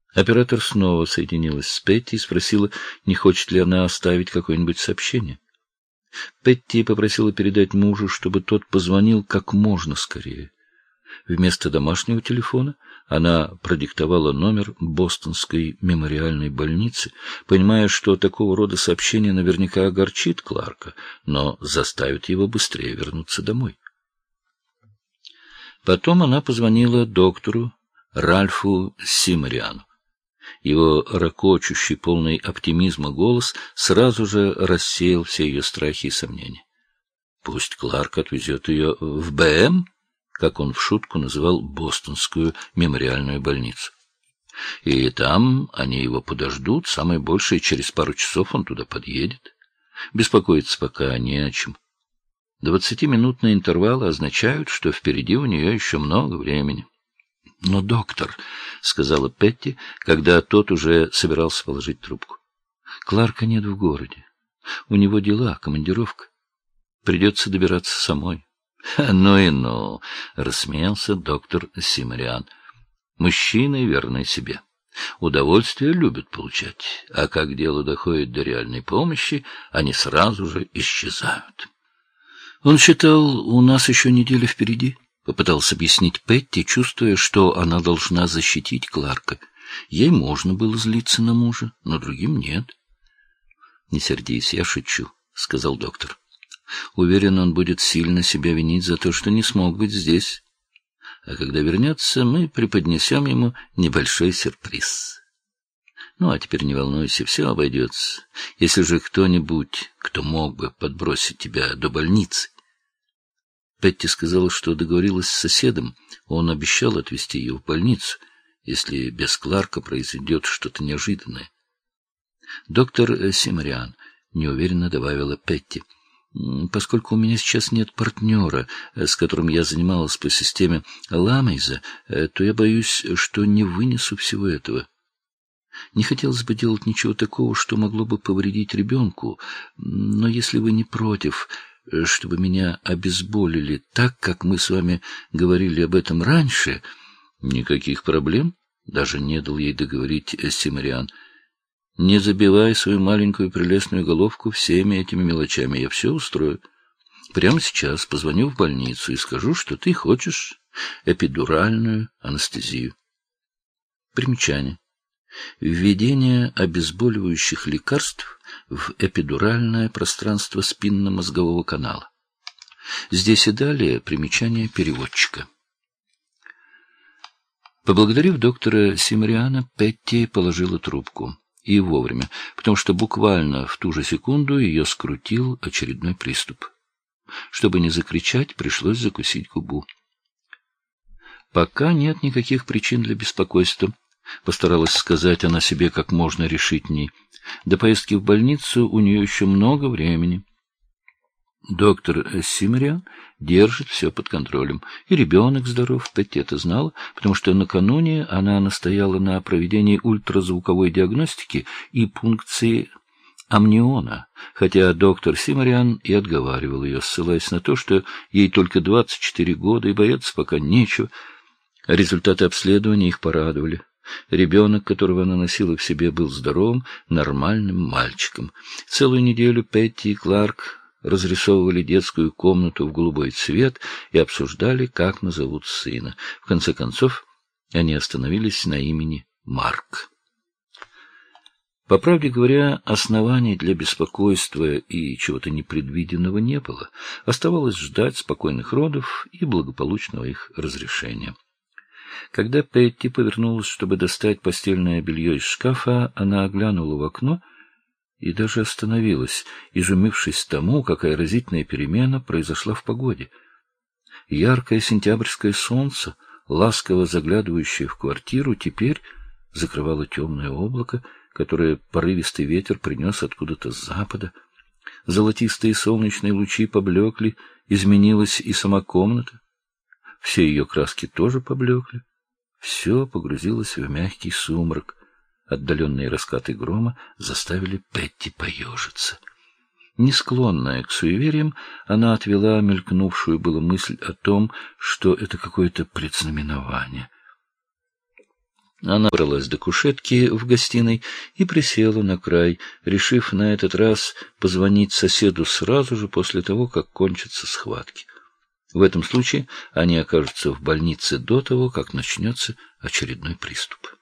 Оператор снова соединилась с Петти и спросила, не хочет ли она оставить какое-нибудь сообщение. Петти попросила передать мужу, чтобы тот позвонил как можно скорее. Вместо домашнего телефона она продиктовала номер Бостонской мемориальной больницы, понимая, что такого рода сообщение наверняка огорчит Кларка, но заставит его быстрее вернуться домой. Потом она позвонила доктору Ральфу Симориану. Его ракочущий, полный оптимизма голос сразу же рассеял все ее страхи и сомнения. Пусть Кларк отвезет ее в БМ, как он в шутку называл Бостонскую мемориальную больницу. И там они его подождут, самое большее, через пару часов он туда подъедет. Беспокоиться пока не о чем. 20-минутные интервалы означают, что впереди у нее еще много времени. — Но, доктор, — сказала Петти, когда тот уже собирался положить трубку, — Кларка нет в городе. У него дела, командировка. Придется добираться самой. — Ну и ну, — рассмеялся доктор Симориан. — Мужчины верны себе. Удовольствие любят получать, а как дело доходит до реальной помощи, они сразу же исчезают. Он считал, у нас еще неделя впереди. Попытался объяснить Петти, чувствуя, что она должна защитить Кларка. Ей можно было злиться на мужа, но другим нет. — Не сердись, я шучу, — сказал доктор. — Уверен, он будет сильно себя винить за то, что не смог быть здесь. А когда вернется, мы преподнесем ему небольшой сюрприз. Ну, а теперь не волнуйся, все обойдется. Если же кто-нибудь, кто мог бы подбросить тебя до больницы... Петти сказала, что договорилась с соседом. Он обещал отвезти ее в больницу, если без Кларка произойдет что-то неожиданное. Доктор Симориан неуверенно добавила Петти. Поскольку у меня сейчас нет партнера, с которым я занималась по системе Ламейза, то я боюсь, что не вынесу всего этого. Не хотелось бы делать ничего такого, что могло бы повредить ребенку, но если вы не против, чтобы меня обезболили так, как мы с вами говорили об этом раньше... — Никаких проблем, — даже не дал ей договорить Симориан. — Не забивай свою маленькую прелестную головку всеми этими мелочами, я все устрою. Прямо сейчас позвоню в больницу и скажу, что ты хочешь эпидуральную анестезию. Примечание. Введение обезболивающих лекарств в эпидуральное пространство спинномозгового канала. Здесь и далее примечание переводчика. Поблагодарив доктора Симориана, Петти положила трубку. И вовремя, потому что буквально в ту же секунду ее скрутил очередной приступ. Чтобы не закричать, пришлось закусить губу. Пока нет никаких причин для беспокойства. Постаралась сказать она себе как можно решительней. До поездки в больницу у нее еще много времени. Доктор Симориан держит все под контролем. И ребенок здоров, Петти это знала, потому что накануне она настояла на проведении ультразвуковой диагностики и пункции амниона, хотя доктор Симориан и отговаривал ее, ссылаясь на то, что ей только 24 года и бояться пока нечего. Результаты обследования их порадовали. Ребенок, которого она носила в себе, был здоровым, нормальным мальчиком. Целую неделю Петти и Кларк разрисовывали детскую комнату в голубой цвет и обсуждали, как назовут сына. В конце концов, они остановились на имени Марк. По правде говоря, оснований для беспокойства и чего-то непредвиденного не было. Оставалось ждать спокойных родов и благополучного их разрешения. Когда Петти повернулась, чтобы достать постельное белье из шкафа, она оглянула в окно и даже остановилась, изумившись тому, какая разительная перемена произошла в погоде. Яркое сентябрьское солнце, ласково заглядывающее в квартиру, теперь закрывало темное облако, которое порывистый ветер принес откуда-то с запада. Золотистые солнечные лучи поблекли, изменилась и сама комната. Все ее краски тоже поблекли. Все погрузилось в мягкий сумрак. Отдаленные раскаты грома заставили Петти поежиться. Не склонная к суевериям, она отвела мелькнувшую было мысль о том, что это какое-то предзнаменование. Она добралась до кушетки в гостиной и присела на край, решив на этот раз позвонить соседу сразу же после того, как кончатся схватки. В этом случае они окажутся в больнице до того, как начнется очередной приступ.